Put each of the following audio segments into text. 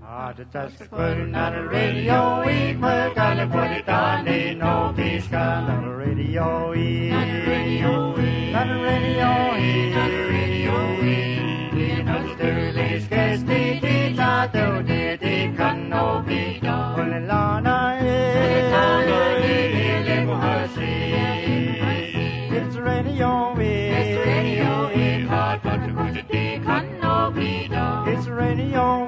Just putting on the radio, we put on the put it on, they know this kind of radio, on the radio, on the radio, in Australia's case, they did not do, they can no be done. Only Lana is, it's radio, hard but to put it, they can no be done. It's radio,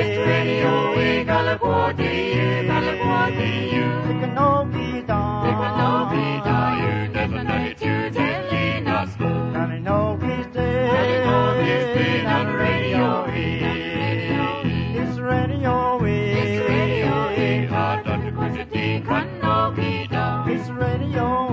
California, they can no be done. You never know it, you telling us. Now know he's dead on the radio. It's radio, hard not to put it, they can no be done. It's radio,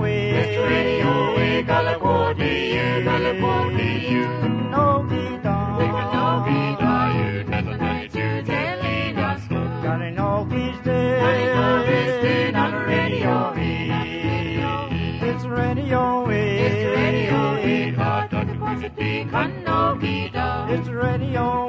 California, you can no be done. They can no be done. You never know it, you telling us. Gotta know he's dead on the radio. It's radio, hard not to put it, they can no be done. It's radio,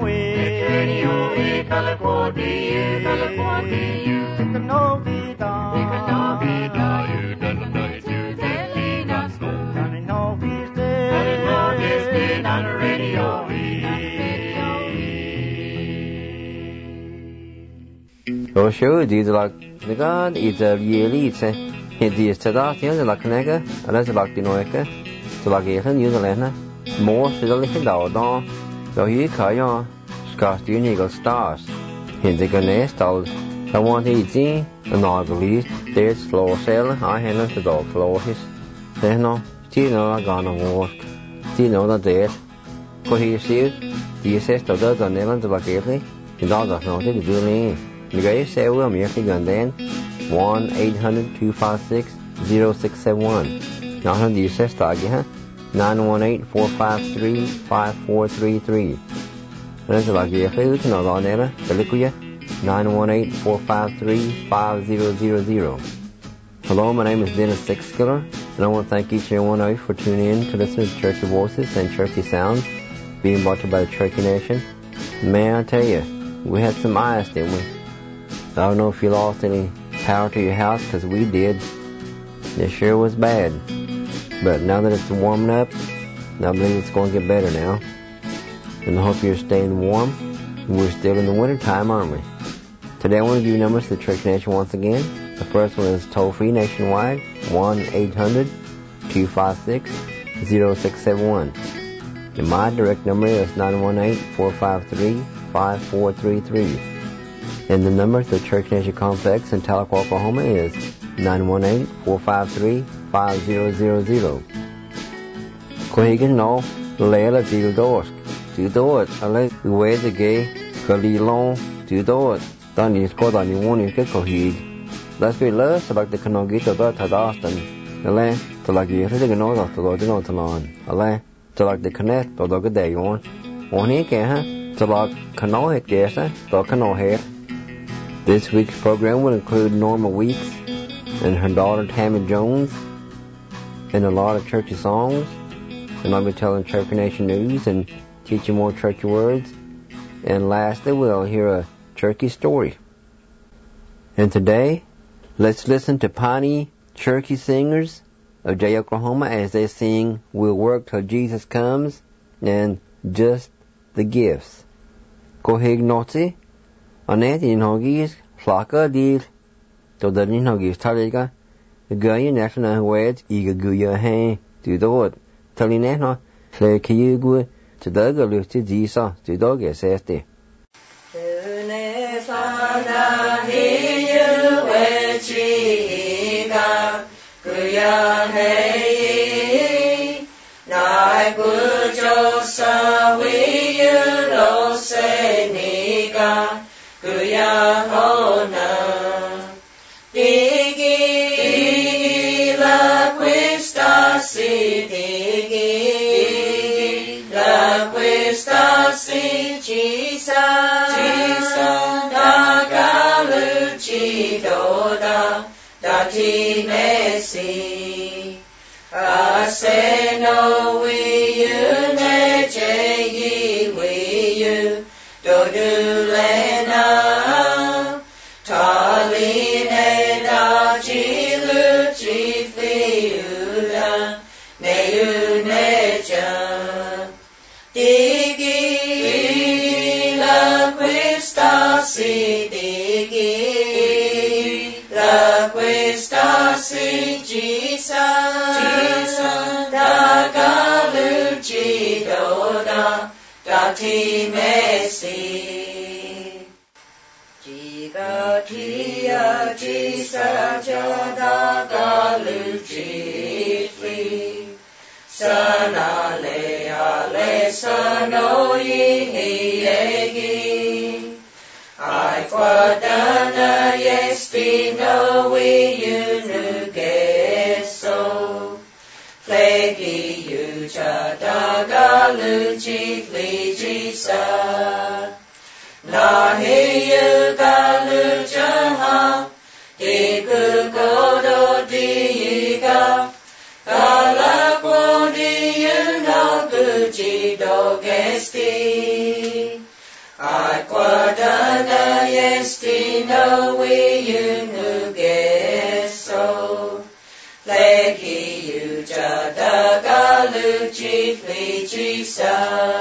California, you can no be done. They can no be done. You never know it, you telling us. Gotta know he's dead on the radio. Show these like the God is a really it's a the Sadat is like Nega, and that's like the Noeka, so like Ethan, New Zealand, more still in the so he Kayan, Scott Unigal stars. In the Ganest, I want to eat and all the least, there's floor cell, I handle the dog floors. Then no, still I gonna walk, still know that there's cohesive, the sister does on Netherlands like Italy, and all that not to do. You guys say we'll make it gun then 1-800-256-0671. Now the says tag 918-453-5433. That's like the food no on there. The liquid 918-453-5000. Hello, my name is Dennis Sixskiller, and I want to thank each and every one of you for tuning in to listen to Churchy Voices and Churchy Sounds being brought to you by the Cherokee Nation. Man, I tell you, we had some ice, didn't we? I don't know if you lost any power to your house, because we did. It sure was bad. But now that it's warming up, I believe it's going to get better now. And I hope you're staying warm. We're still in the winter time, aren't we? Today I want to give you numbers to the Church Nation once again. The first one is toll-free nationwide, 1-800-256-0671. And my direct number is 918-453-5433. And the number to the Church Nation Complex in Tahlequah, Oklahoma is 918-453-5000. Kohigan no, Lela Dildosk, to do it, unless the way the gay, Kalilon, to do it. Then you score on your warning Kikohid. Let's be less about the Kanogita that had Austin. Ale, to like you really know that the Lord on Talon. Ale, to like the connect or the day on. On here, to like Kanohit, yes, to Kanohit. This week's program will include Norma Weeks and her daughter Tammy Jones and a lot of churchy songs. And I'll be telling Cherokee Nation news and teaching more churchy words. And lastly, we'll hear a Cherokee story. And today, let's listen to Pawnee Cherokee singers of Jay, Oklahoma as they sing We'll Work Till Jesus Comes and Just the Gifts. Kohig Annette in Hoggies, Flocka deal, to the Ninhoggies Taliga, the guy national words, eager guya hay, to do it, telling Nana, Clay Kiyugu, to the Lucy Disa, to dog as ST. Kuyahona Digi la questa si Digi la questa si Chisa da galuci doda da ti messi Aseno we you ne che we you do do lena sidigi, la questa si Jesus, daga lucido da ti messi. Jiga tia jisa jada daga lucifri, sana le ale sano yiegi. I quadana yestino we unugeso. Flegi yuja daga luci flijisa. Nahi yuga lujaha. Diku godo diiga. Galakwodi yuno guji dogesti. Aquadana yestino we unugeso. Legi yuja daga luci flijisa.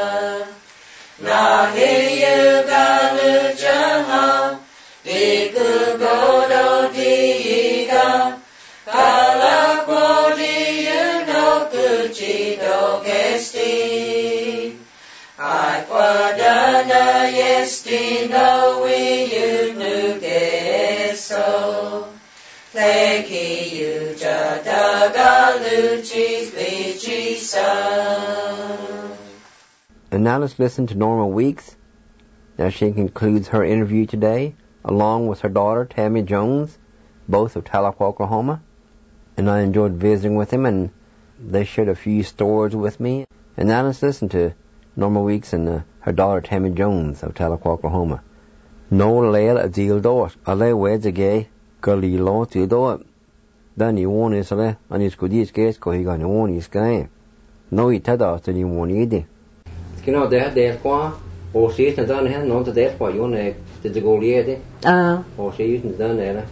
Nahi yuga lujaha. Diku godo diiga. Galakwodi yuno guji dogesti. Aquadana yestino we unugeso. Legi yuja daga luci flijisa. And now let's listen to Norma Weeks as she concludes her interview today, along with her daughter, Tammy Jones, both of Tahlequah, Oklahoma. And I enjoyed visiting with them, and they shared a few stories with me. And now let's listen to Norma Weeks and her daughter, Tammy Jones of Tahlequah, Oklahoma. No leil a deal dort, a lay wedge a gay, girly law to do it. Then you won't is a lay, and you could use gas, go he got no one is guy. No, he ted out to you won't eat. You know, they had their qua, or she's done here, not to death for you, and did the goal yet? Or she isn't done there.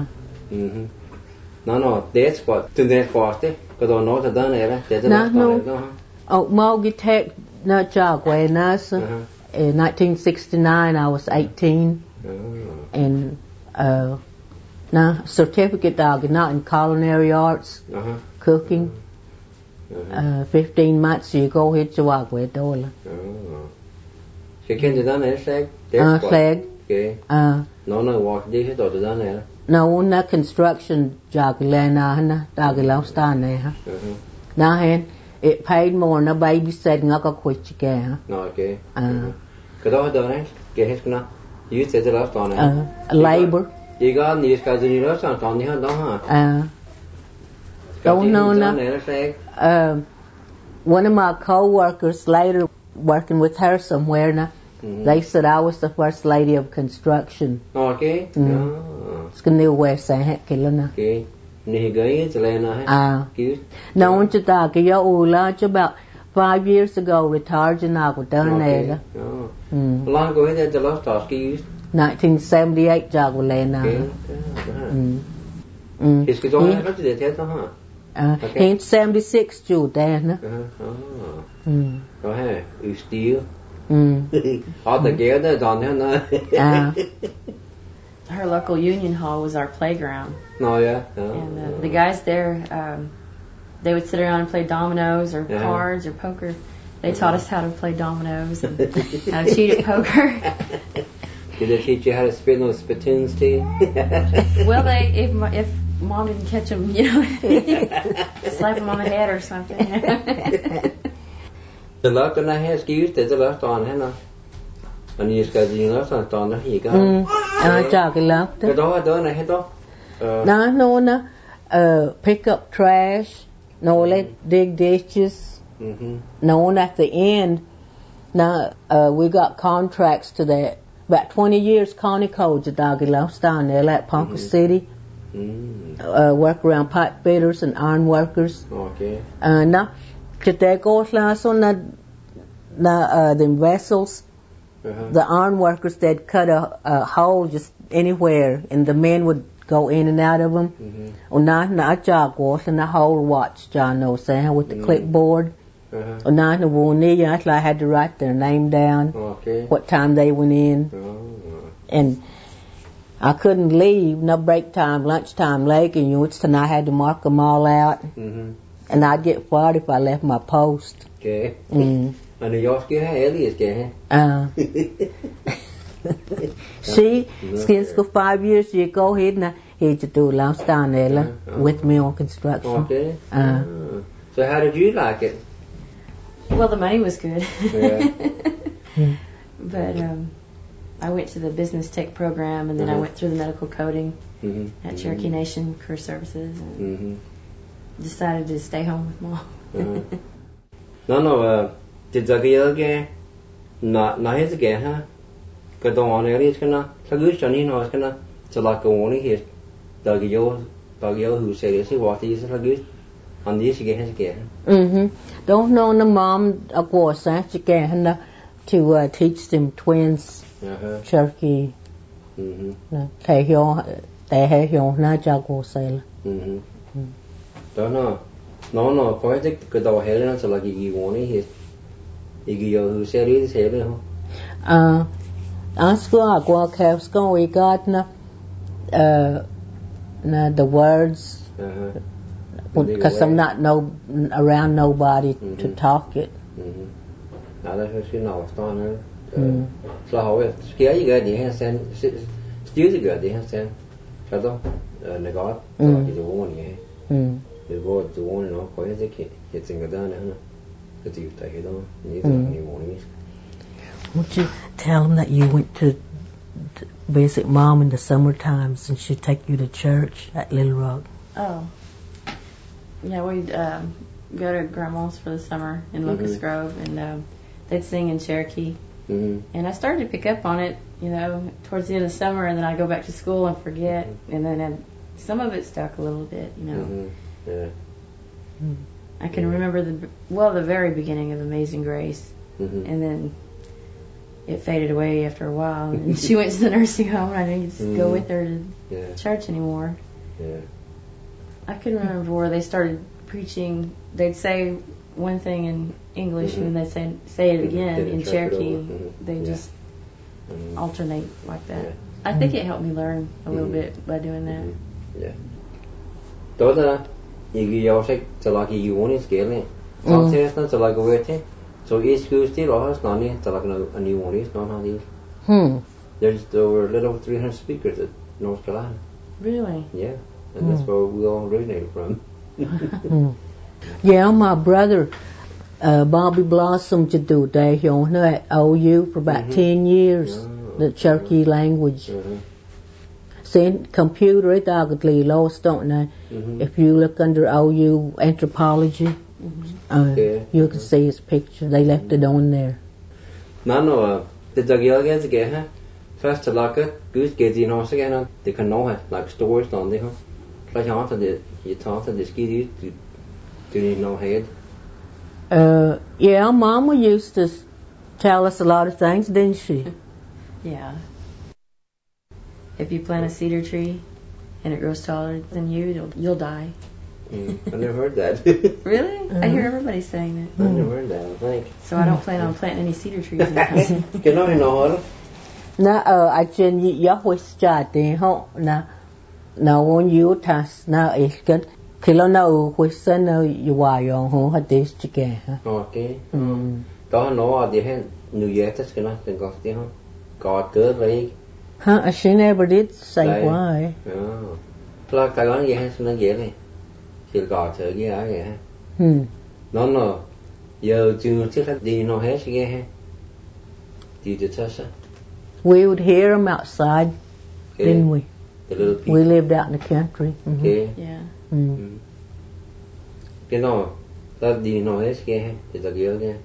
No, that's what to that party, because I'm not done there. No. Oh, Mogi Tech, not Jagway, Nasa. In 1969, I was 18. And, certificate dog, not in culinary arts, cooking. 15 months, you go hit Jagway, Dola. She can't do that, Flag? Flag. Okay. No, walk this or done there. No, na construction Jaglana, Dagalaustane. Now, it paid more than a babysitting. I got quit again. Okay. Could I do it? Get his now. You said the last on it. Labor. You got these guys in your restaurant on the hand, don't know now. One of my co-workers later working with her somewhere now. They said I was the first lady of construction. Okay. It's going to wear San Hekilana. Okay. No one to talk. About 5 years ago, retired and I was done there. Long ago, the last task you used? 1978, Jagulena. He's going to the theater, huh? In 76, Judah. Go ahead. You steal? All together, don't Her local union hall was our playground. Oh, yeah? And the guys there, they would sit around and play dominoes or cards or poker. They taught us how to play dominoes and how to cheat at poker. Did they teach you how to spin those spittoons too? Well, if Mom didn't catch them, slap them on the head or something. The luck on I had excuse, there's a lot on, Hannah. And you just got the last on the he got. Chocolate. The door, I had No, pick up trash. No, let dig ditches. No, at the end. Now, we got contracts to that. About 20 years, Connie Codes, the doggy lost down there at Ponca City. Work around pipe fitters and iron workers. Okay. Now, could they go last on the vessels? The iron workers, they'd cut a hole just anywhere, and the men would go in and out of them. And now job was in the whole watch, John knows, with the clipboard. And now I had to write their name down, what time they went in. and I couldn't leave, no break time, lunchtime, late, and and I had to mark them all out. Mhm. And I'd get fired if I left my post. Okay. Mm. And jag ska ha Elias ska ha. See, since 5 years you go ahead and he to do last down there with me on construction. Okay. So how did you like it? Well, the money was good. Yeah. But I went to the business tech program, and then I went through the medical coding at Cherokee Nation Career Services, and decided to stay home with Mom. No, did the girl get na his again, huh? Because the one area is gonna, so good, Johnny, no, it's gonna, so like the one here, the girl who said, "Is what is so good?" And this again. Don't know the mom, of course, again to teach them twins, Cherokee. They have your not jago sail. Don't know. No, quite the dog Helen, so like you want it. You who said it is heavy, huh? Ask go school we got the words because I'm not around nobody to talk it. Now that's you know start her. So how it scare you got the hand send still the good the hand send. So the God so like the one yeah. The word the one no quite the kid it's in the done huh. But you take it on you morning. Won't you tell them that you went to visit Mom in the summer times and she'd take you to church at Little Rock? Oh. Yeah, we'd go to Grandma's for the summer in Locust Grove, and they'd sing in Cherokee. And I started to pick up on it, towards the end of the summer, and then I'd go back to school and forget. And then some of it stuck a little bit, Yeah. I can remember the very beginning of Amazing Grace. And then it faded away after a while, and she went to the nursing home, and I didn't get to go with her to church anymore. Yeah. I can remember where they started preaching. They'd say one thing in English, and then they'd say it again in Cherokee. They just alternate like that. I think it helped me learn a little bit by doing that. Yeah. Toda, you say to like you want to scale it. Sometimes to like a way. So each school still has none to like a new one is not how these. There were a little 300 speakers at North Carolina. Really? Yeah. And that's where we all originated from. Yeah, my brother, Bobby Blossom, to do there at OU for about 10 years, the Cherokee language. See, computer, it's ugly, lost, don't they? If you look under OU anthropology, you can see his picture. They left it on there. No, the dog gets again, first to like it, goose gets in also again, they can know it, like stories, don't they? Like you taught the ski do you know head? Yeah, Mama used to tell us a lot of things, didn't she? Yeah. If you plant a cedar tree and it grows taller than you, you'll die. I never heard that. Really? I hear everybody saying that. I never heard that, I think. So I don't plan on planting any cedar trees in the house. Can I know? I can you always chat in home now. Now on you task now it's good. Kilo no which no you why on who had this chicken. Okay. Đó nó đi hen New Year tất cả nó từng có tiếng không? Có cớ vậy. She never did say why. Là cái đó gì hen nó dễ này. Chỉ có chờ cái á vậy ha. Nó giờ chưa trước hết đi nó hết cái ha. Did you touch it? We would hear them outside, didn't we? We lived out in the country. Okay. Yeah. Cái nó đi nó hết cái ha. Did you hear that?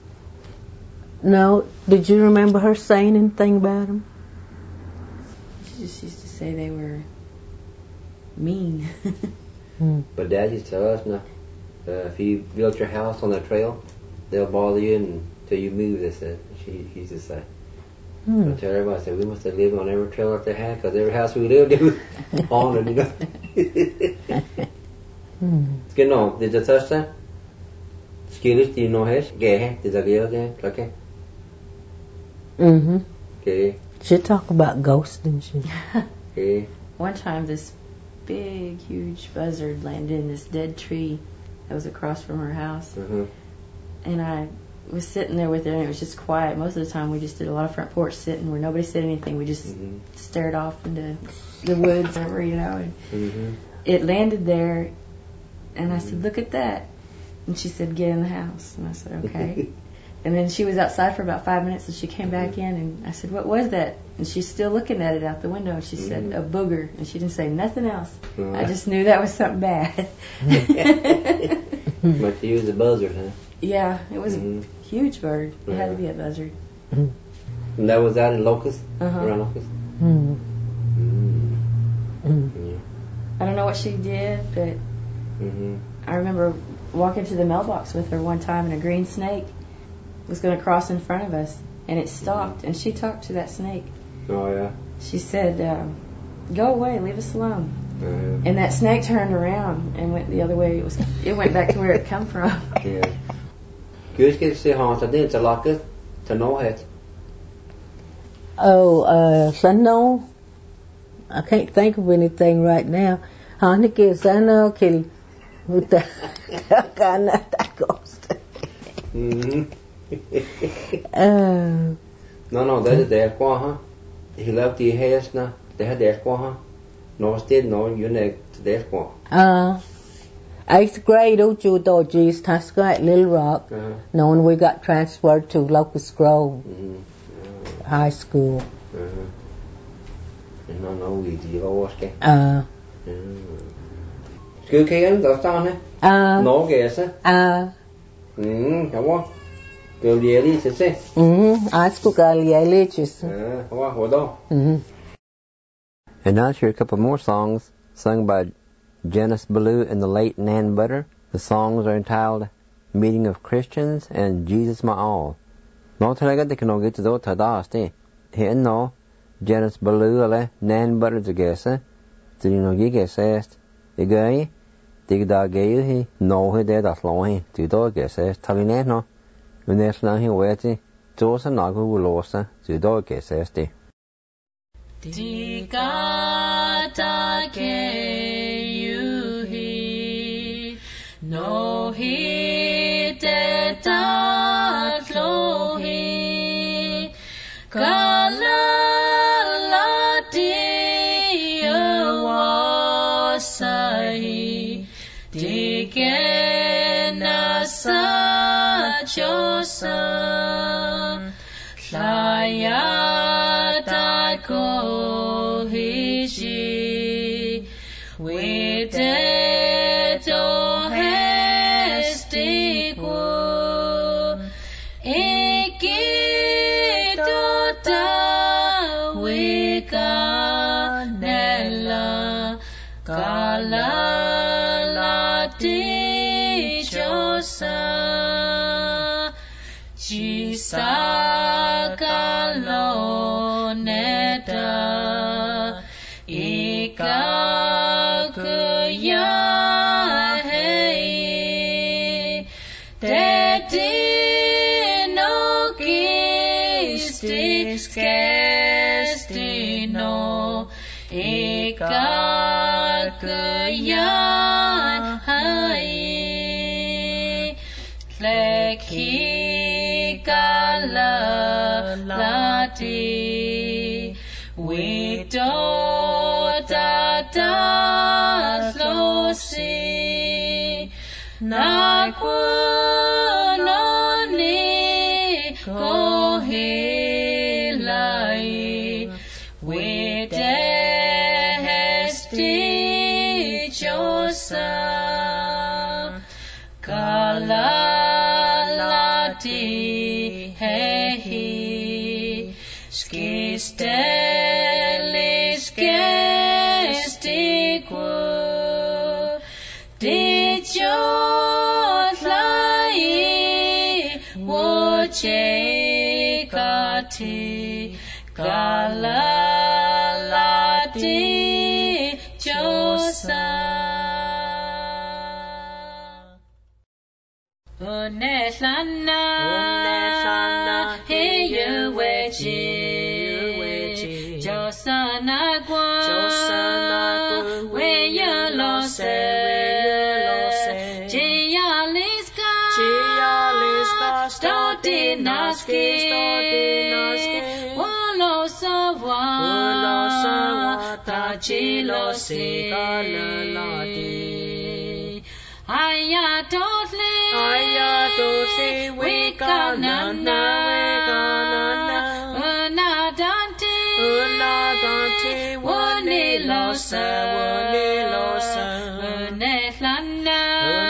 No. Did you remember her saying anything about them? She just used to say they were mean. But Dad used to tell us, no, if you built your house on the trail, they'll bother you until you move. They said. She used to say. I tell everybody, I said, we must have lived on every trailer that they had, because every house we lived in was on it, Cái nó, did you touch that? Skills, do you know hết? Ghé, did you get it? Okay. Okay. She talk about ghosts, didn't she? Yeah. One time, this big, huge buzzard landed in this dead tree that was across from her house. Mm-hmm. And I was sitting there with her, and it was just quiet. Most of the time, we just did a lot of front porch sitting where nobody said anything. We just stared off into the woods, or you know. And it landed there, and I said, "Look at that." And she said, "Get in the house." And I said, "Okay." And then she was outside for about 5 minutes, and she came back in, and I said, "What was that?" And she's still looking at it out the window, and she said, "A booger." And she didn't say nothing else. I just knew that was something bad. But she was a buzzard, huh? Yeah, it was a huge bird. It had to be a buzzard. And that was out in Locust? Around Locust? Yeah. I don't know what she did, but I remember walking to the mailbox with her one time, and a green snake was going to cross in front of us, and it stopped, and she talked to that snake. Oh, yeah? She said, "Go away, leave us alone." And that snake turned around and went the other way. It went back to where it come from. Yeah. Good to see how to did to Locust, to know it. Oh, Sano. I can't think of anything right now. Haneke Sano Kil with the that ghost. No, that is there qua, huh? He left the hairs now. They had there qua, huh? No, still no, you know, there qua. 8th grade, Uju Dodges, Tasca at Little Rock. No, and we got transferred to Locust Grove High School. No, we did all okay. School Kagan, that's on it? No, guess it. Come on. Go the Elise, is it? I spoke Alialis. Hold on. And now here's a couple more songs sung by Janice Ballou and the late Nan Butter. The songs are entitled Meeting of Christians and Jesus My All. No talaga de kano get to do tadaste. Here no Janice Ballou ale Nan Butter to guess. Did you know you guess est? The guy dig da gay he no he did that long he to do guess est. Taline no. When there's now he waiting. Josa Nagu will lose to do guess est. Tikata ke yuhi no hi te tatlohi kalalati awasai tikena sachosa Layata ko hishi wite to hestiku ikito ta wikanela kalalati chosa Chisakalo neta ikakuya hei tetino kistis kestino ikakuya hei Leki Kalalati Wito Tatatlosi Nakunoni Kohilai Wite Hesti Chosa Kalalati Hehi Skistelis Gestiku Dichotlai Wochekati Kalalati Chosa Unetlana, hey you wechi, Josana Weya Lose Jialiska Stodinaski Wolo Sawa Tachilosi Ayatotli Wikanana Unadante Wanilosa Unetlana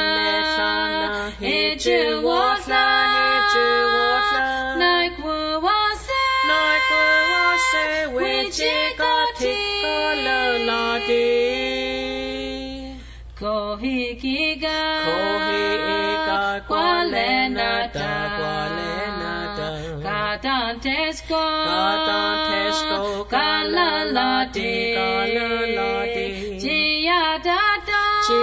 Hijuwatla Nakwawase Wichikatika Kohikiga Kwalenata Katantesko Kalalati Chiyadata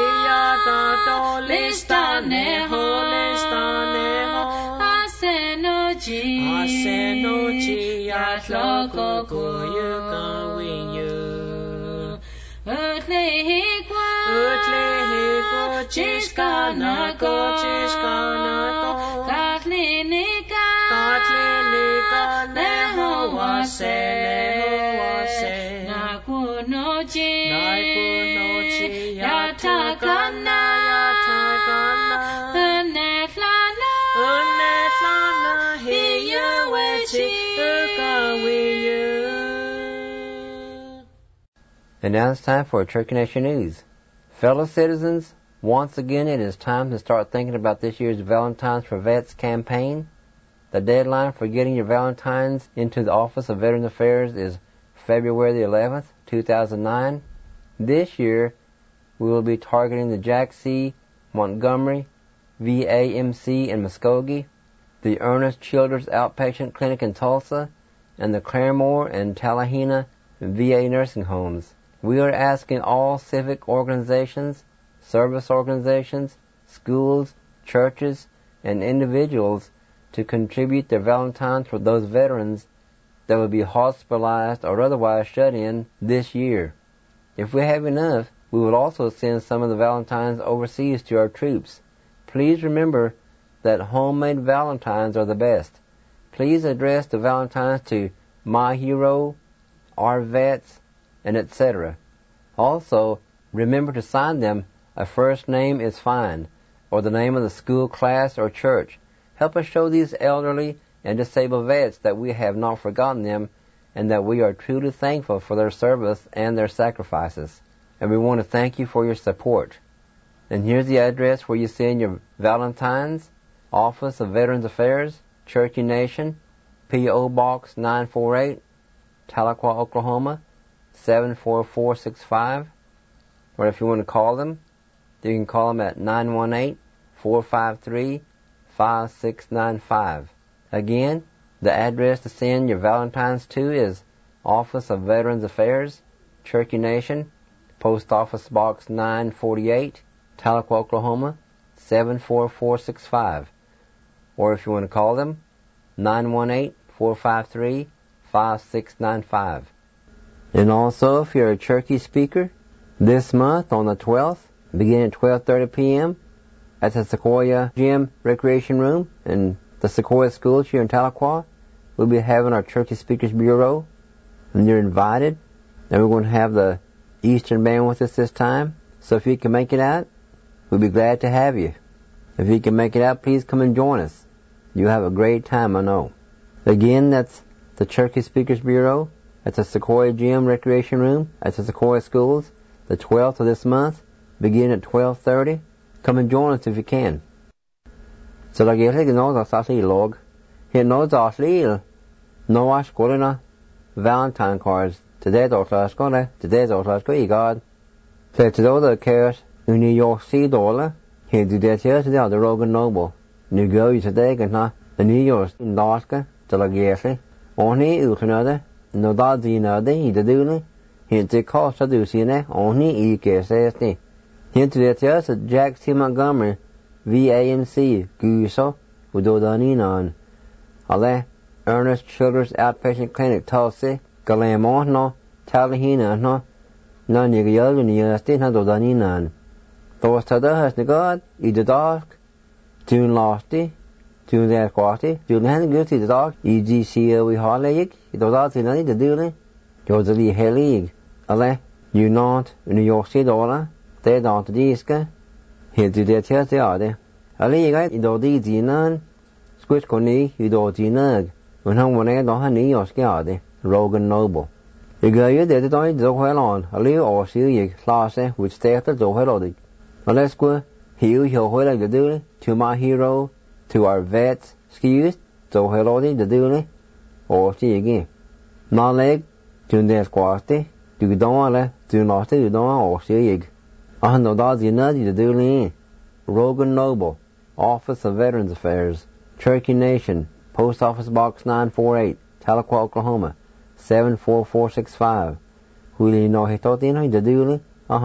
Listaneho Asenochi Yatloko Kuyukawiyu Utlehikwa Chiskanako Katlinika Nehowase Nakunochi Yatakana Unetlana Hiyawechi Ukawiyu. And now it's time for Cherokee Nation News. Fellow citizens, once again it is time to start thinking about this year's Valentine's for Vets campaign. The deadline for getting your Valentines into the Office of Veterans Affairs is February the 11th, 2009. This year, we will be targeting the Jack C. Montgomery VAMC in Muskogee, the Ernest Childers Outpatient Clinic in Tulsa, and the Claremore and Tallahena VA nursing homes. We are asking all civic organizations, service organizations, schools, churches, and individuals to contribute their Valentines for those veterans that will be hospitalized or otherwise shut in this year. If we have enough, we will also send some of the Valentines overseas to our troops. Please remember that homemade Valentines are the best. Please address the Valentines to My Hero, Our Vets, and etc. Also, remember to sign them a first name is fine, or the name of the school, class, or church. Help us show these elderly and disabled vets that we have not forgotten them and that we are truly thankful for their service and their sacrifices. And we want to thank you for your support. And here's the address where you send your Valentines: Office of Veterans Affairs, Cherokee Nation, P.O. Box 948, Tahlequah, Oklahoma 74465. Or if you want to call them, you can call them at 918-453-5695. Again, the address to send your Valentines to is Office of Veterans Affairs, Cherokee Nation, Post Office Box 948, Tahlequah, Oklahoma 74465. Or if you want to call them, 918-453-5695. And also, if you're a Cherokee speaker, this month on the 12th, beginning at 12:30 p.m. at the Sequoia Gym Recreation Room in the Sequoia Schools here in Tahlequah, we'll be having our Cherokee Speakers Bureau, and you're invited. And we're going to have the Eastern Band with us this time. So if you can make it out, we'll be glad to have you. If you can make it out, please come and join us. You'll have a great time, I know. Again, that's the Cherokee Speakers Bureau at the Sequoia Gym Recreation Room at the Sequoia Schools, the 12th of this month, beginning at 12:30. Come and join us if you can. So like you say, no, that's actually log. Here knows actually no I school Valentine cards. Today's our class school. Today's our class school. God. So today the cares in New York City dollar. Here today here today the Rogan Noble. New go today can not the New York in Alaska. So like you say, only another. No da di another. He the do. Here the cost of do see ne. Only he cares say. Here today here the Jack C. Montgomery VAMC Guso Udodaninan. Ale Ernest Childers Outpatient Clinic Tulsa Galamon Talahina, no, none you yell in the estate, not the Ninan. Those Tada has the God, eat the dark, tune lofty, tune their quality, tune hand good to the dark, EGC we holic, it was all in any the dealing, Josie Helig, Ale, you not, New York City dollar, they don't disca, here to their church they are there. Ali guy, you don't eat none, squish conny, you don't eat nug, when home when I don't have New York City, Rogan Noble. You go you did it on the well on, a little or see you class which started the well. Let's go, heal your whole like the doing, to my hero, to our vets, skis, so hello the doing, or see again. My leg, to the squatty, to don't to not to don't or see egg. I know that's the nutty the doing. Rogan Noble, Office of Veterans Affairs, Cherokee Nation, Post Office Box 948, Tahlequah, Oklahoma, 74465. Who you know he thought the doing?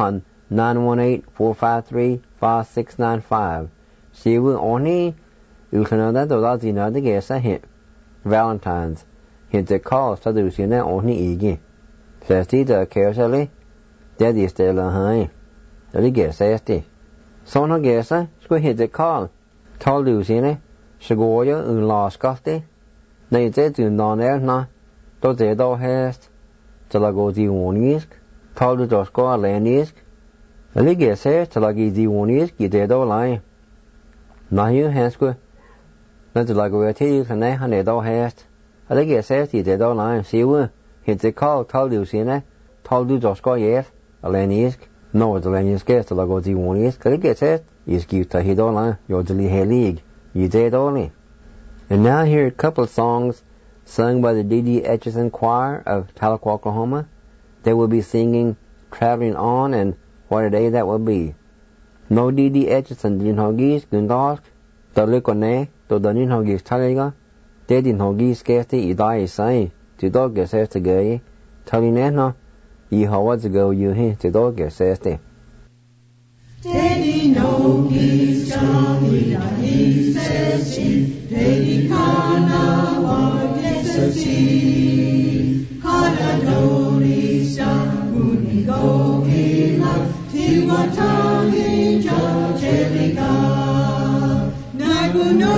918-453-5695. See we only you can know that those are the guess I hit. Valentine's. Hit the call to do see that only again. Says the carefully. Daddy still high. The guess says so no guess I hit the call. Told you see it. Shagoya in lost coffee. They said to non air na. To the door hast. Till I go the one isk. Told you to score land isk. The guess says till I give the one isk. You did all line. Now you has go. Not to like we tell you can I hand it all hast. The guess says you did all line. See we hit the call. Told you see it. Told you to score yes. A land isk. No, the land isk till I go the one isk. The guess says is give to hit all line. You're the league. You did only. And now here are a couple of songs sung by the D.D. Etchison Choir of Tahlequah, Oklahoma. They will be singing Traveling On and What a Day That Will Be. No D.D. Etchison din hogis gundark, the likone, to the nin hogis taliga, they din hogis skesti idai say, to dog get says to gay, talinena, ye how what's ago you he to dog get says te. Teddy no he's Johnny, he says he, Teddy kana wa yesasi, hada dori sa uni go ila, tiwatangi jajeliga, naguno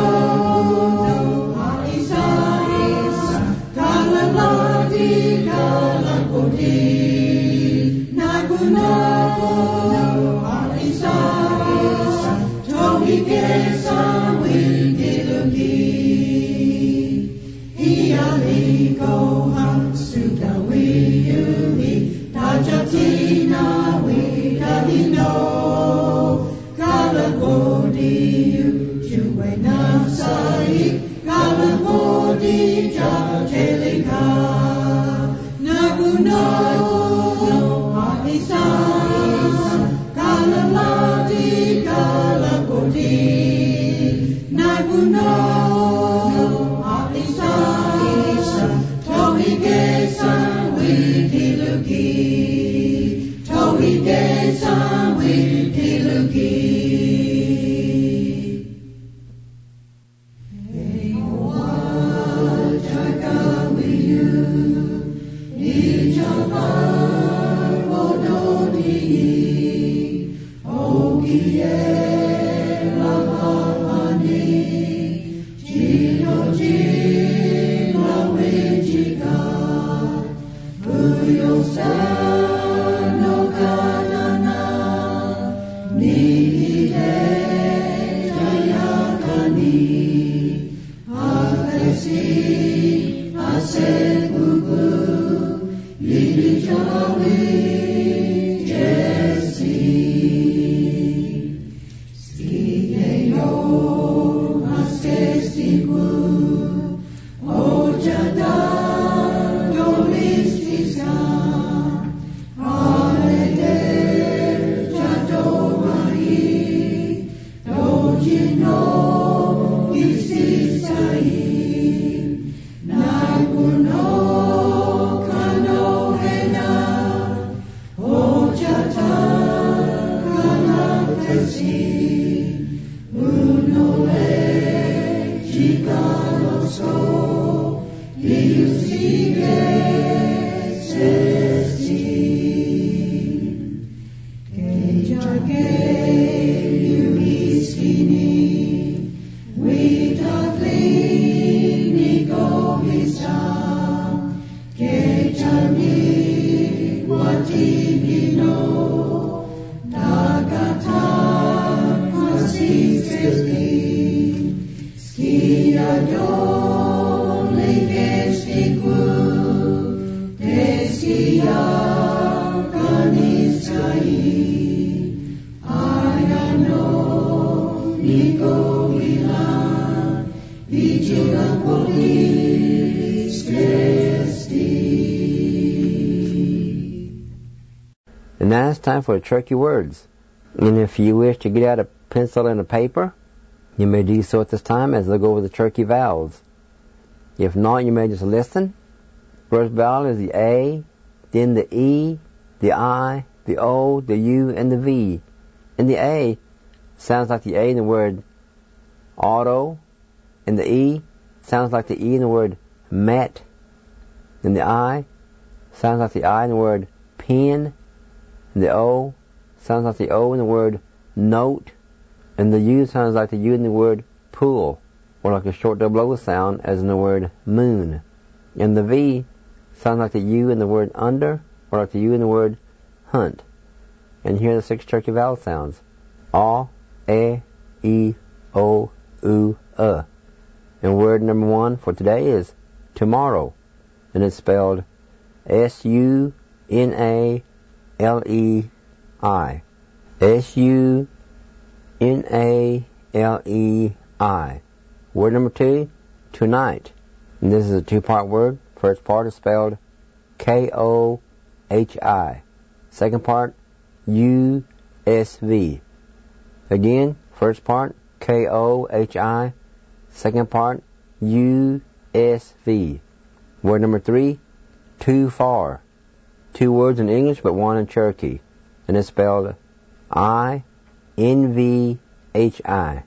haisa isa, kalalati kalakoti, naguno. And now it's time for the turkey words. And if you wish to get out a pencil and a paper, you may do so at this time as I go over the turkey vowels. If not, you may just listen. First vowel is the A, then the E, the I, the O, the U, and the V. And the A sounds like the A in the word auto, and the E sounds like the E in the word met, and the I sounds like the I in the word pen, and the O sounds like the O in the word note, and the U sounds like the U in the word pool, or like a short double O sound as in the word moon. And the V sounds like the U in the word under, or like the U in the word hunt. And here are the 6 turkey vowel sounds. A, E, O, U, And word number 1 for today is tomorrow. And it's spelled S-U-N-A-L-E-I. S-U-N-A-L-E-I. Word number 2, tonight. And this is a 2-part word. First part is spelled K-O-H-I. Second part, U-S-V. Again, first part, K-O-H-I. Second part, U-S-V. Word number 3, too far. 2 words in English, but 1 in Cherokee. And it's spelled I-N-V-H-I.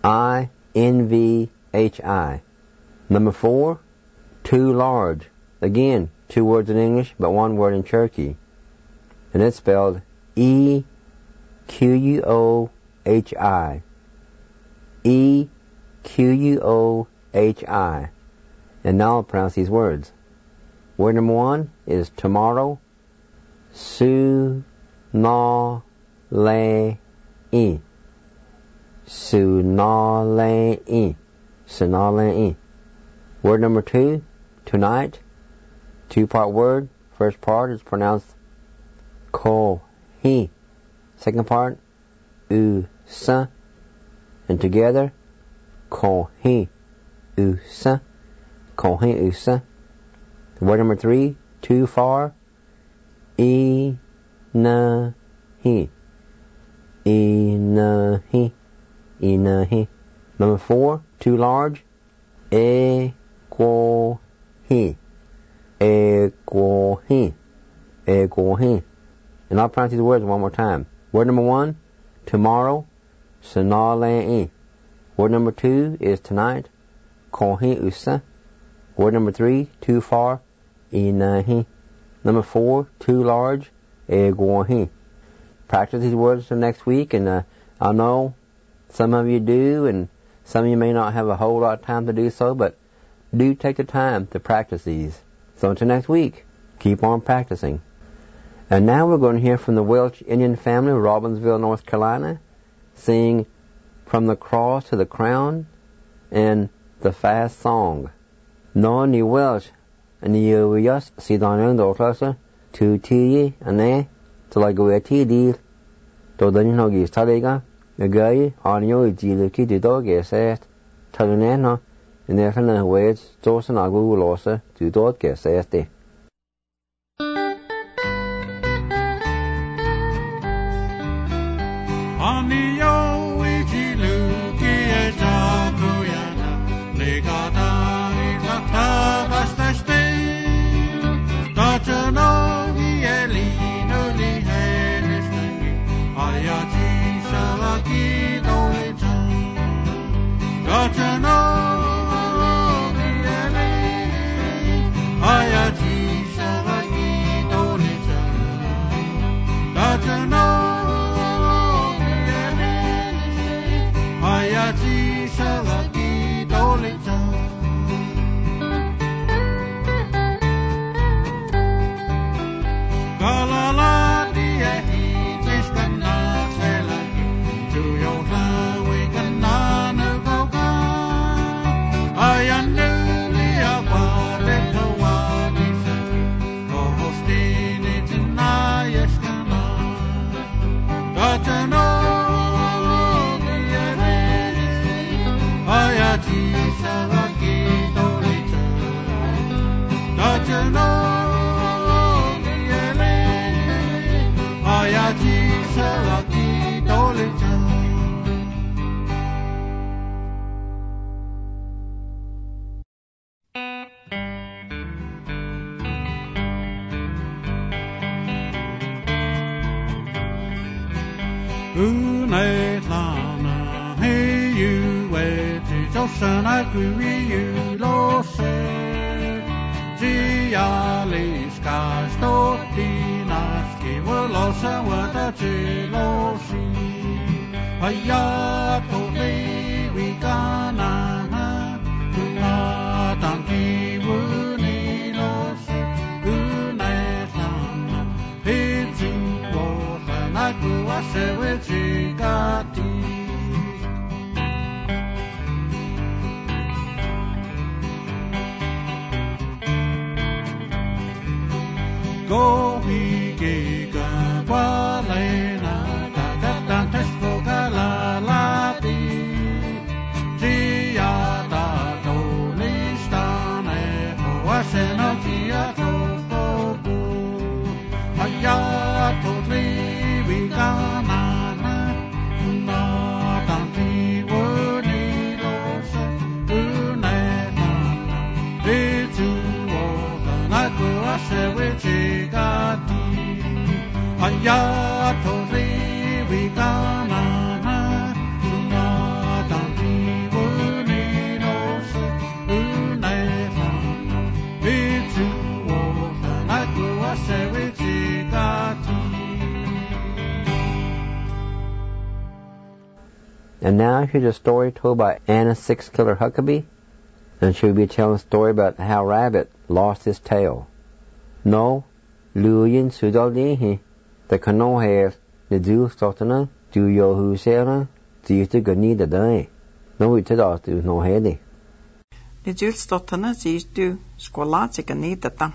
I-N-V-H-I. Number 4, too large. Again, 2 words in English, but 1 word in Cherokee. And it's spelled E-Q-U-O-H-I. E-Q-U-O-H-I. And now I'll pronounce these words. Word number 1 is tomorrow. Su-na-le-i. Su-na-le-i. Su-na-le-i. Word number 2, tonight. 2-part word. First part is pronounced ko-hi. Second part, u-sa. And together, ko-hi, u-sa. Ko-hi, u-sa. Word number 3, too far. I-na-hi. I-na-hi. I-na-hi. Number 4, too large. E-ko-hi. E-ko-hi. E-ko-hi. And I'll pronounce these words one more time. Word number 1, tomorrow. Su-na-le-i. Word number 2 is tonight. Ko-hi, u-sa. Word number 3, too far. I-na-hi. Number 4, too large. E-ko-hi. Practice these words for next week, and I know some of you do, and some of you may not have a whole lot of time to do so, but do take the time to practice these. So until next week, keep on practicing. And now we're going to hear from the Welch Indian family of Robbinsville, North Carolina, sing From the Cross to the Crown and the Fast Song. No ni Welch, ni yas si dan do klasa tu ti ane to like go ti di to dan no gi stalega gai on yo ji le ki do ge se talune no in the kana way to sana go losa to do ge se te. Aya And now here's a story told by Anna Six-Killer Huckabee, and she'll be telling a story about how Rabbit lost his tail. No, Luyin Sudaldihi, the canoe has the Jew Stotana, do yo who sailor, do you think I need a day? No, we did all do no heady. The Jew Stotana sees to Squalatic and need the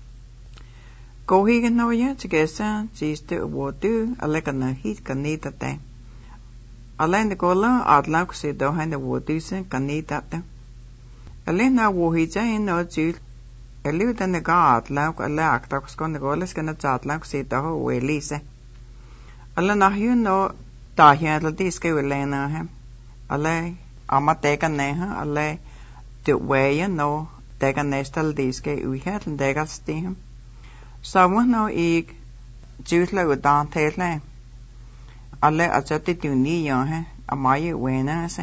Go he can know yet to get some, sees to what do, a leg and a heat can need the day. Alleen de gola adlauk se do han de wodusen kan niet dat. Alleen na wo hi zijn no jul. Elu den de adlauk alle aktak skon de goles kan het adlauk se do we lise. Alle na hu no da hier de diske we lena hem. Alle amma teken ne ha alle de we no teken nestal diske u het en de gas hem. Samen no ik jule we dan tele. Alle achati tuni ya hai amaye wena se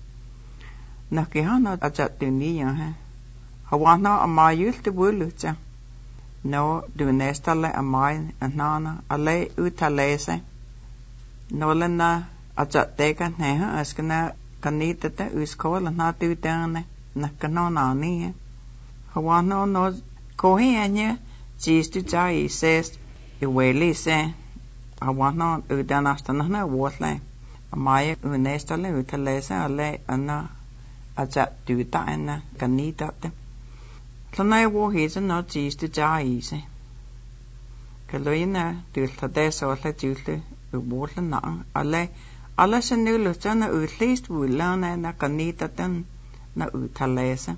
nakihana achati tuni ya hai hawana amaye te bulucha no du nestale amay anana alle utale se no lena achate kan ne ha askana kanita te uskola na tu tane nakano na ni hawana no kohi anya jistu jai says iweli se Hawana udanastana watle. Amaya unestale utalesa ale anna aja duta anna kanita. Tlana wo hisa no cheese to jaise. Kaloina dulta so la julte uwotla na ale alla senulutana utlist wulana na kanita tan na utalesa.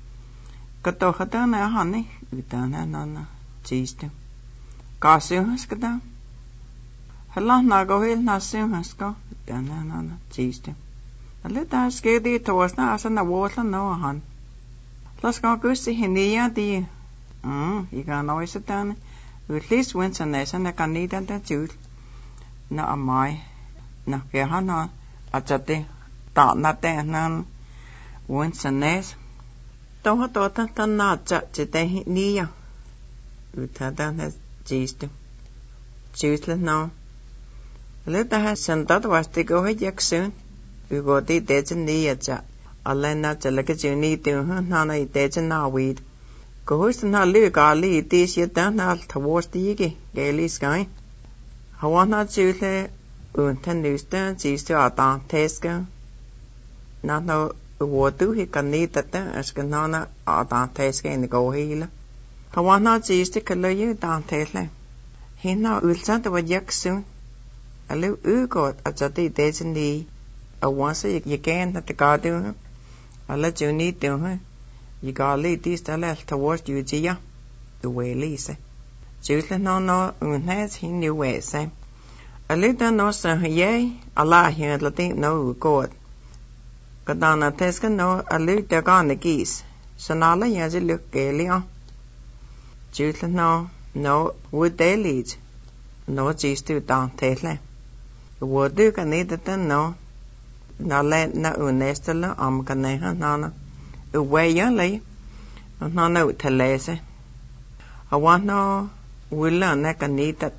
Katohatana hani utana nana cheese. Kasu skada. Hela na go hel na sim hasko na cheese. Ale ta skedi towas na asa na wotla no han. Las go gusti hinia di. I ga no is dan. At least once and nesa na kanida da jul. Na amai. Na ke hana achate ta na te nan once and nes. To ha to ta na cha chite hinia. Utada na cheese. Cheese no. Leta has sentad was to go ahead soon. We go to dead in the yacha. Alena Jalaka Juni to Hana dead in our weed. Go host and not live garly, this yet down out towards the yigi, gaily sky. I want not to unten new stand, sees to our down tesca. Not know what do he can need that as canana our down tesca in the go healer. I want not to use the color you down tesla. He now will send the yak soon. A little got at the days in the a once you can at the garden. I let you need to her. You got lead this the left towards you, Gia. The way Lisa. Juice no, has he knew where, say. A little no son, yea, Allah here la think no God. Kadana teska no a little gone the geese. So nala yazi look gaily on. Jutla no, would they lead? No, geese do down tately. The wood do can need it no. Na let na unestella ganeha nana. Away young lay. No no to lazy. I want no will learn that can need that.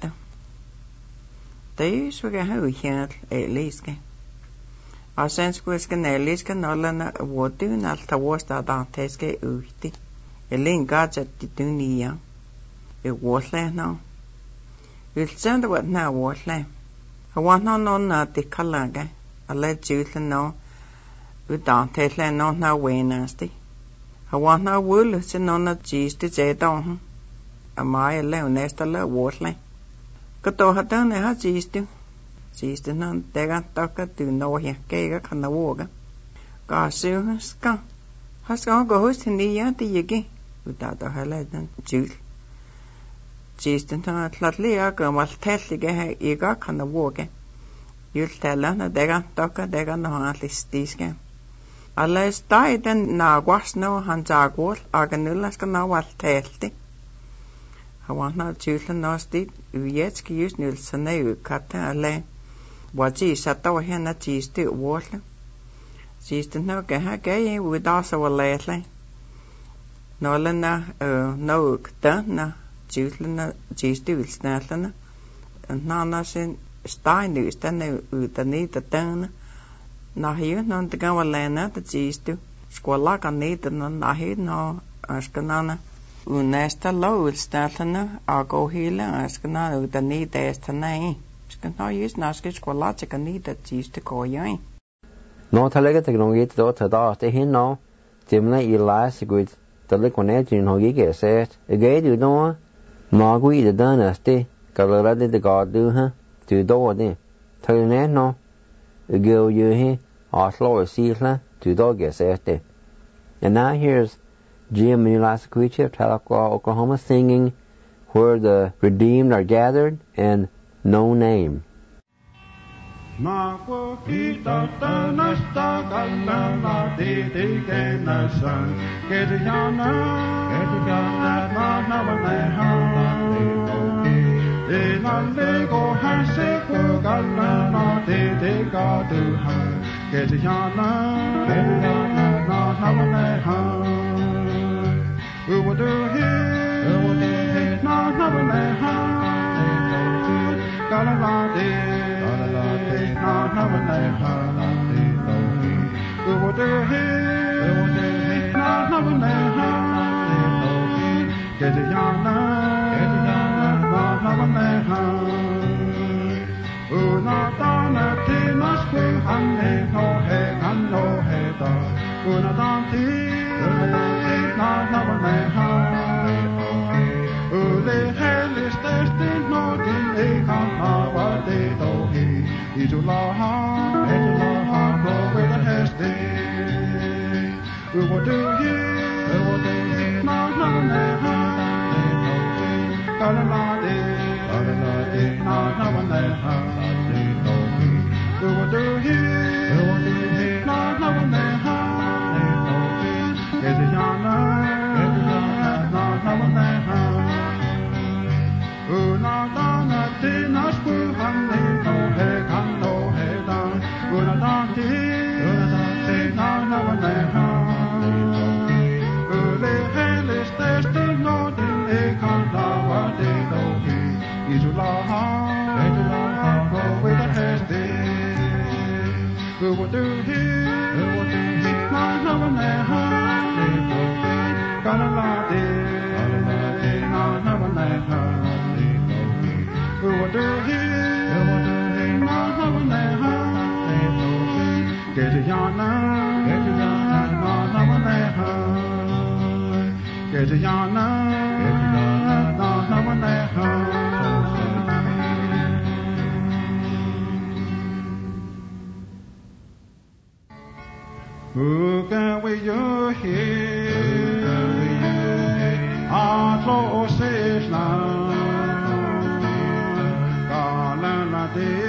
They should get how we can't at least. Our sense was can at least can all learn what do not towards that task uti. A link gadget to do near. It was land now. You'll send what now was land. I want no not the color guy. I let you know. We don't take land no now way nasty. I want no wool, it's no cheese to say down. Am I alone nest a little water? Kato had done a cheese to. Cheese to none, they got talker to know here, cake on the water. God soon has gone. Has gone goes in the yard again without a highlight juice. Cheese to none, flatly, I go must tell the gay eager on the water. You'll tell her they got talker, they got no at least this game. Unless died and now was no hands are good, Arganullas can now what tasty. I want not children nasty, yet use Nilsson, they cut a lane. What she sat over here, not cheese to water. She's to know her gay with also a lately. Nolana, no, done, children, cheese to snatching, and now nothing stein is then with the need to turn. Now here, none to go a lana, the cheese to squall like a need and none here, no, askanana. Unesta low, startana, I'll go healer, askanana with the need as to name. Skan no use nasket squall like a need that cheese to call you. No talaga technology to the hin no, Jimna Elias with the liquid in Hogiga said, a gay you know, Margui the dynasty, Colorado the god do her, to door there. Tell you no, a girl you here. Oslo Seattle to dog said. And now here's Jim and Elias Creature, Tahlequah, Oklahoma, singing Where the Redeemed Are Gathered and No Name. Get yana, not have a hand. We will do here, not have a hand. Galilade, not have a hand. We will do here, not have a hand. Get yana, not have a hand. Una donna tinas que hanne no he da. Una danti na me ha. Ule helis testin no din ha wa de do he. Itula ha go with the hesti. We will do ye na me ha. Galilade na me ha. We will do here, not having a hand. Get a yana, not having a hand. Una donna, Tina, school, honey, no head down. Una donna, not having a hand. Ule hell is testing, not in a conda, they know he is go with the hasty. We will do here, not having a hand. Galilade, not having a hand. We will do here, not having a hand. Get a yana, not having a hand. Get a yana, not having a hand. Who can we you hear? Our closest now. Galilade.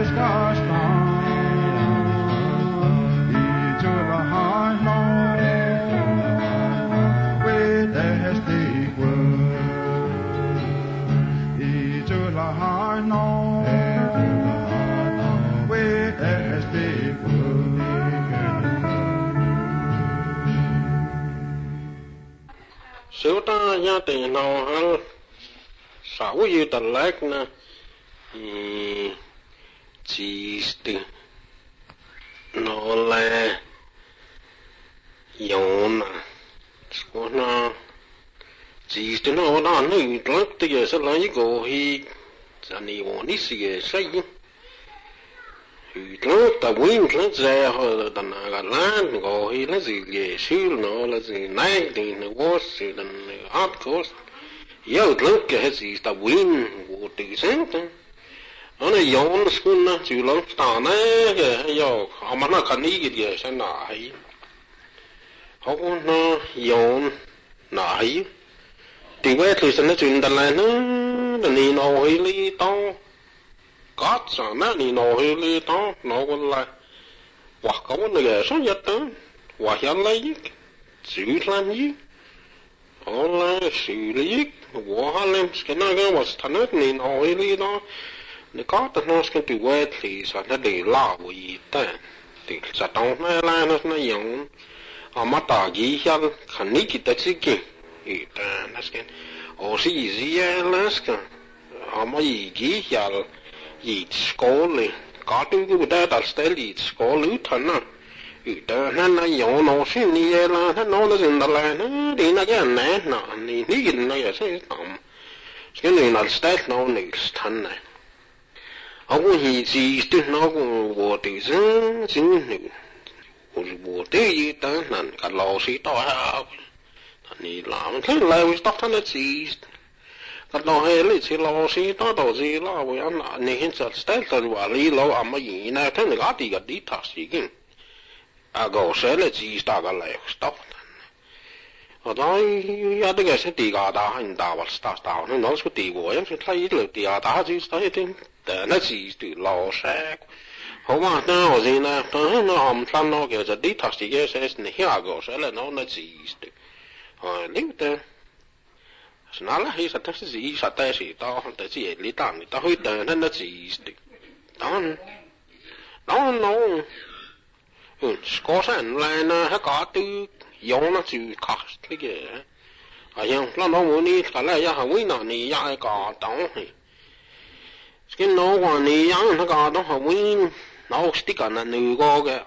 Nếu ta gia tình nào hắn sáu như tật lách na chỉ từ nó là dọn na có na chỉ từ nó đã nó lắc từ giờ sẽ lấy cái hi anh đi vào đi xí sai nó ta quên nó ra hồi ta nói là lan gọi nó gì về xíu nó là gì này thì nó có sự là art course yêu lắm cái gì ta quên của tự sáng ta nó này dọn xuống nó chịu lắm ta này cái yêu mà nó cần ý cái gì sẽ nãy họ nó dọn nãy thì vậy thì sẽ nó chuyện ta lại nó ni nó hơi lý to có sao nè ni nó hơi lý to nó còn là hoặc có vấn đề số nhất đó hoặc hiện lấy xử làm gì họ là xử lý của họ làm cái này cái mà thành hết ni nó hơi lý đó nếu có tao nói cái từ vậy thì sẽ nó để lao gì ta thì sẽ trong này là nó dùng mà ta gì hiện khẩn ní kita chỉ kì ta nó cái o si gì là cái mà gì hiện gì skole có tôi cứ đã đặt style skole thằng nào ta nó dùng nó xin đi là nó dừng lại nó đi nó cái này nó ní cái này là sẽ tạm cái này là style nó này thằng này ông gì tôi nó cũng vô tự dưng chính này vô tự gì ta nè cái lò xí to ha này làm cái lò xí to thằng nó gì cái lò hay lấy chỉ lò xí to đồ gì lò vậy anh này hiện giờ style tôi bảo lý lò à mà gì này thằng này cái đi thắt gì cái gò sẽ là gì ta cái này stop ở đó ya cái sẽ đi cái đó hành đạo và start nó sẽ đi vô em sẽ thấy được đi cái đó chứ thấy thế nó chỉ từ lò sẽ hầu mà nó gì nè nó hầm san nó kiểu đi thắt gì cái sẽ này here gò sẽ là nó chỉ nếu thế nó là hay sao thế gì sao thế gì đó thế gì lý tưởng thì tao hơi nó chỉ đó có sản là nó có từ dùng nó chịu khó cái gì nó muốn đi cái này ya hỏng nó này ya có đó cái nó còn này ya nó có đó hỏng nó sticker là nữ có cái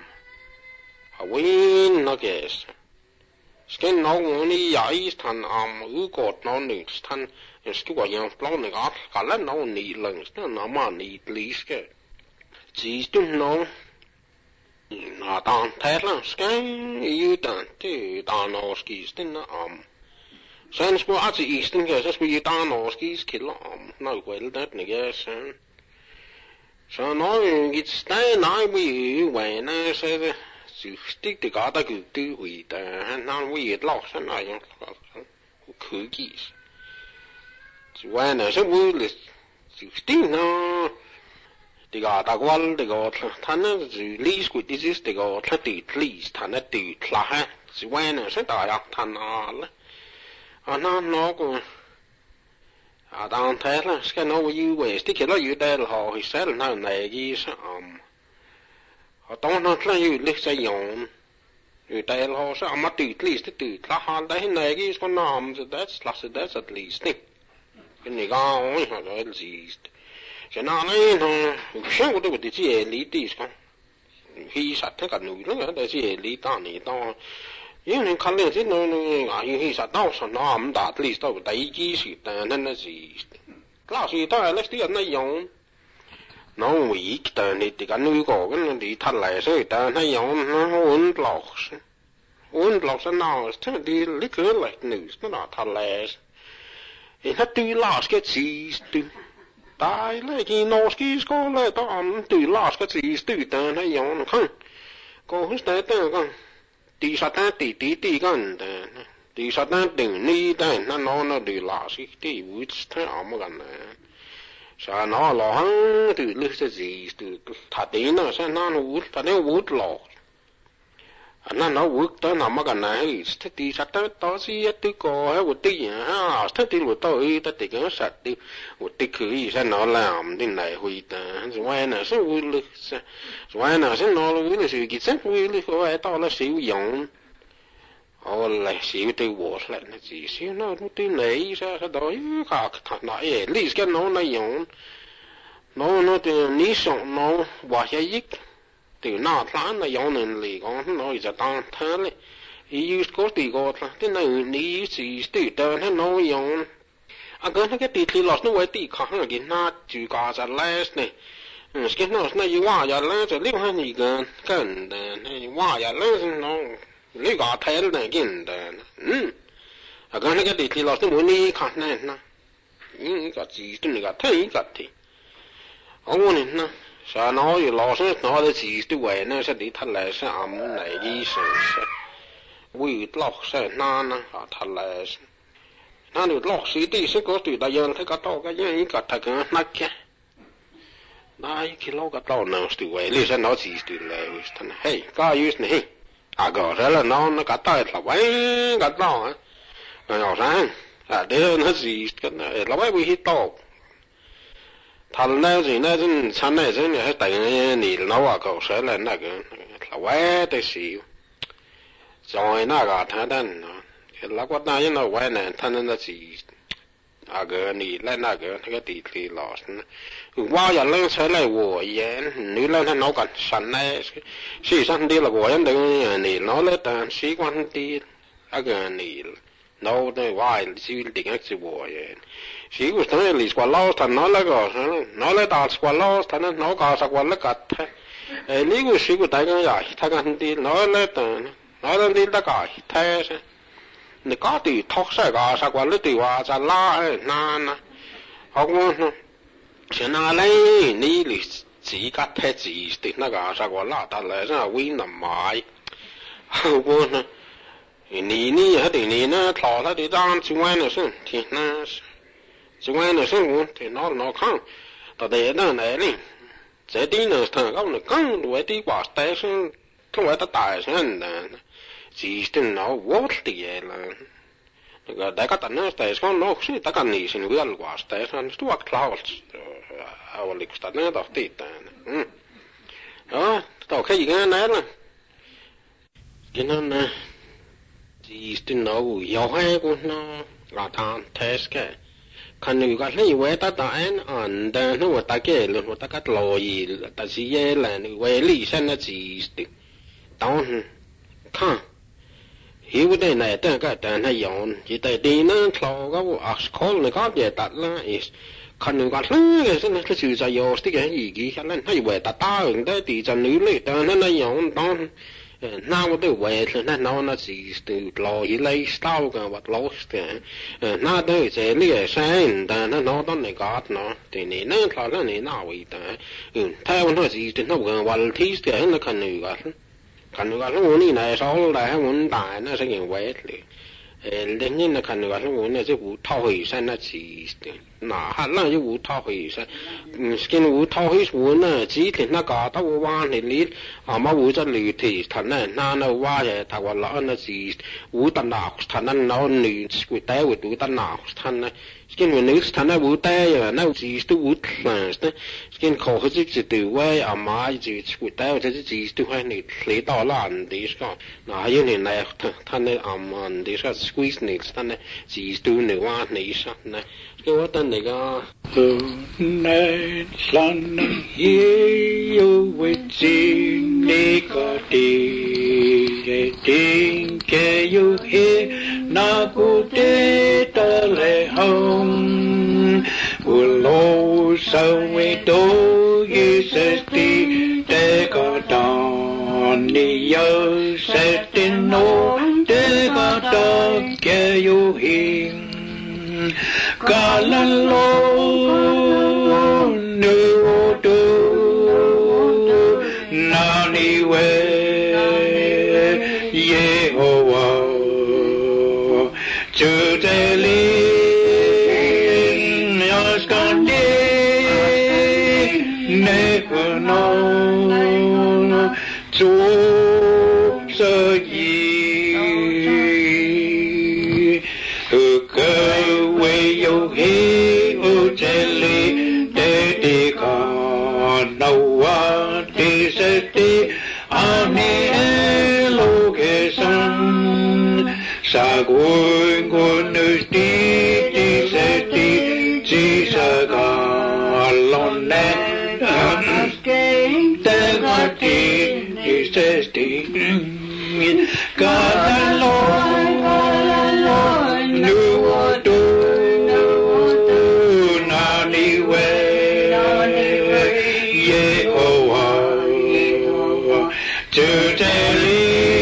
hỏng nó cái cái nó muốn đi giải thành cột nó nữ thành cái quả yang plong này có cái là nó nị lần nó mà nị lý cái chỉ nó nó đang thế là cái yêu đàn thì đàn nó ski tên nó sen sport ở chỉ Eastern cái sẽ bị đàn nó ski skill nó quên đất này cái sen nó cái style nó bị vậy nó sẽ chỉ stick thì cả cái tư vị ta nó bị lọt sen này giống khử kỹ vậy nó sẽ bị chỉ stick nó thì cả ta quan thì có thằng nó chỉ lý của cái gì thì có thằng tự lý thằng nó tự là ha chỉ quen nó sẽ đại học thằng nó cũng đang thế là cái nó như vậy thì cái nó như đây là họ sẽ là nó này gì sao họ tao nó là như lịch sử dùng như đây là họ sẽ mà tự lý tự là họ đây này cái con nam so that's at least cái này có họ nói gì cái nào này nó xem của tôi bị chỉ lý tí sao khi sát thế cả núi nó là chỉ lý ta này to nhưng nên khăn lên chứ nó khi sát đâu sao nó không đạt lý đâu đại chỉ sự nên là gì lão sư ta là cái này dùng nó weak ta này thì cái núi có cái này thì thật lại rồi ta nó dùng nó uốn lọc sao nào thế thì lý cứ lại núi nó thật lại thì nó tuy là cái gì tại lấy cái nó ski có lấy tao từ last cái gì từ từ này dùng không có hết đấy tao con đi sát ta tí con đi sát ta đừng đi đây nó đi last cái which thế mà gần sa nó lo hăng từ lư sẽ gì từ thà tí nó sẽ nó vút thà nếu vút lọ anh nó vút tới nằm cái này thế thì sát tới đó gì tới có hay vút tí à thế thì vút tới tới cái sát đi vút tí cứ sẽ nó làm thế này huy ta rồi này sẽ vút lư rồi này sẽ nó vút lư sự kiện sẽ vút lư có to là sử dụng lại xíu từ bộ lại là gì xíu nó từ này ra cái đó cả thằng này lý cái nó dùng nó từ ní sống nó bỏ cái ít từ nào tháng nó dùng nên lì con nó giờ tăng thế này ý có từ có thế này ní gì từ đó nó dùng cái tí lót nó vậy tí khác cái nó chú cả ra lẽ này cái nó như hoa ra lẽ rồi liên quan gì gần này hoa ra lẽ nó lấy cả thay này cái này, cái này thì là tôi muốn đi khăn này na, cái gì tôi này thay cái thì, ông này na, sao nó rồi lo sẽ nó là gì tôi vậy nó sẽ đi thay lại sẽ ẩm này đi sẽ, vui lọc sẽ na thay lại, na được lọc sĩ đi sẽ có từ đại dân thấy cái to cái gì cái thay cái nát kia, này cái lo cái to nào tôi vậy lấy sẽ nó gì tôi lại, hey cái gì này cái đó là nó cả tay là vậy cả đó nhỏ sáng để nó gì cái này là vậy bị to thằng này gì này trên chăn này trên này tại này nó cái sẽ là cái là vậy để xíu rồi cái thằng đó là cái này nó vậy này thằng nó gì cái này là cái tí lót qua giờ lên sẽ là của yên nếu lên nó cần sẵn này sĩ sẵn đi là của yên đừng này nó lên tàn sĩ quan đi cái này nó đây vài sĩ định ác sĩ của yên sĩ của thằng này qua lâu thằng nó là nó là ta qua lâu thằng nó cả sao qua là cắt lý của sĩ của đại cái gì thằng đi nó lên tàn nó lên đi ta cả thế này có từ thóc sai cả sao qua là từ qua ra la na không现在嘞，你自家睇自的那个啥个拉达来啥为难买，我呢，你还得你呢，淘他的当就完了是，天那是，就完了是我天那看，到底那来呢，这地呢他讲呢更多的话，但是他为他大声的，自的那我的了。大家tänne steiskan noksi takani sin vieluas steiskan tuok laults avoliks tänne tohtiitään ja toki ikään näillä kinan siistin nau johai kun no rataan teske kan nu ka lei we ta ta en an da no ta ke lu ta ka loi ta si ye la nu we li san na sisti taun ka hiểu đây này ta cái ta này dọn chỉ tại đi nó thò cái vụ asphalt này có gì tạt là khăn người ta cái sự cái sự sai vô cái gì cái lên hay về ta ứng đấy thì chân nữ lấy ta nó này dọn đó nào cái về nó chỉ từ lo gì lấy style cái vật lo cái nào đấy sẽ lấy sáng ta nó đó này có nó thì này nó thò nó này nào vậy ta theo nó chỉ thì nó gần vật thi cái nó khăn người ta khăn người ta muốn này sau lại muốn đại nó sẽ nhiều vậy đương nhiên là khăn người ta muốn này chứ vụ thao hủy sang nó chỉ nã hạt là chứ vụ thao hủy sang cái vụ thao hủy muốn là chỉ thì nó có tao qua thì lý mà vụ cho lì thì thằng này nó qua vậy thằng qua lỡ nó chỉ vụ tận nào thằng nó lì quỷ té quỷ túi tận nào thằng này cái người nữ thằng này vụ té rồi nó chỉ tu vụ mà cái khó hết chỉ từ quay mà chỉ quỷ té rồi chỉ tu hay này lấy tao là anh đi sao nã như này thằng này anh đi sao squeeze này thằng này chỉ tu này qua này sao này cái quá tên này có này san yêu với chính đi có đi để tin cái yêu hi na cụ tế ta lệ hồng u lô sao với tô Jesus đi để có đòn đi yêu sẽ tin nô để có đòn cái yêu hi cả lần lô nữ tu na ni we Yehovah chư te li yos kan đi Sagui gunus di Sagalone Tegati Sesti Galaloi Nuotu Naniwe Yehovah Tuteli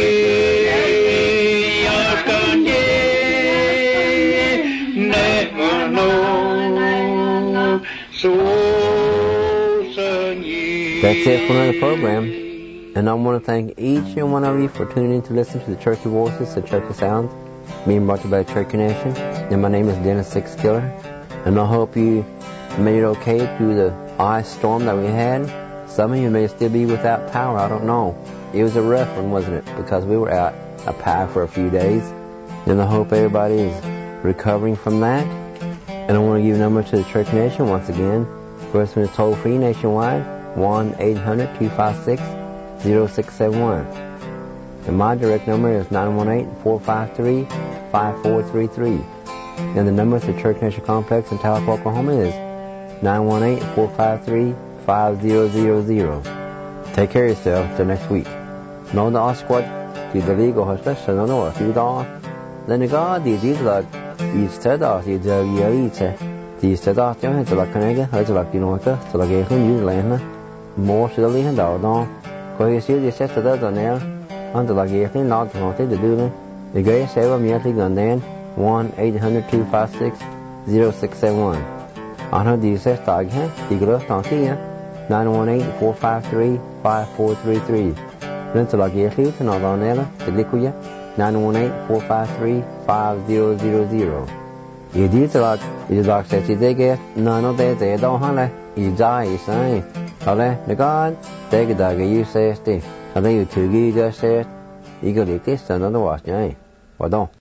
That's it for another program, and I want to thank each and one of you for tuning in to listen to the Churchy Voices, the Churchy Sounds, being brought to you by Churchy Nation. And my name is Dennis Six Killer, and I hope you made it okay through the ice storm that we had. Some of you may still be without power, I don't know. It was a rough one, wasn't it? Because we were out of power for a few days, and I hope everybody is recovering from that. And I want to give a number to the Churchy Nation once again. First one is toll-free nationwide, 1-800-256-0671. And my direct number is 918-453-5433. And the number to the Church Nation Complex in Tulsa, Oklahoma is 918-453-5000. Take care of yourself till next week. Know the Osquad, the legal hospital, and know if you don't. Then the God, the like, you said off, you do, you eat it. The said off, you have to like Canada, I to like, you know, to like a new land. More silly and all, no. Because you just said to the other now, until like a thing not to do it. The great save me at the gun then, 1-800-256-0671. I know the says dog here, the girl don't see ya, 918-453-5433. Then to like a thing to not on there, the liquid, 918-453-5000. You did like, you like said you did get, none of that they don't have you die, you say. Hallå, det går. Det är dagar ju sägs det. Hallå, you two just said, you go like this, another watch, nej. Vadå?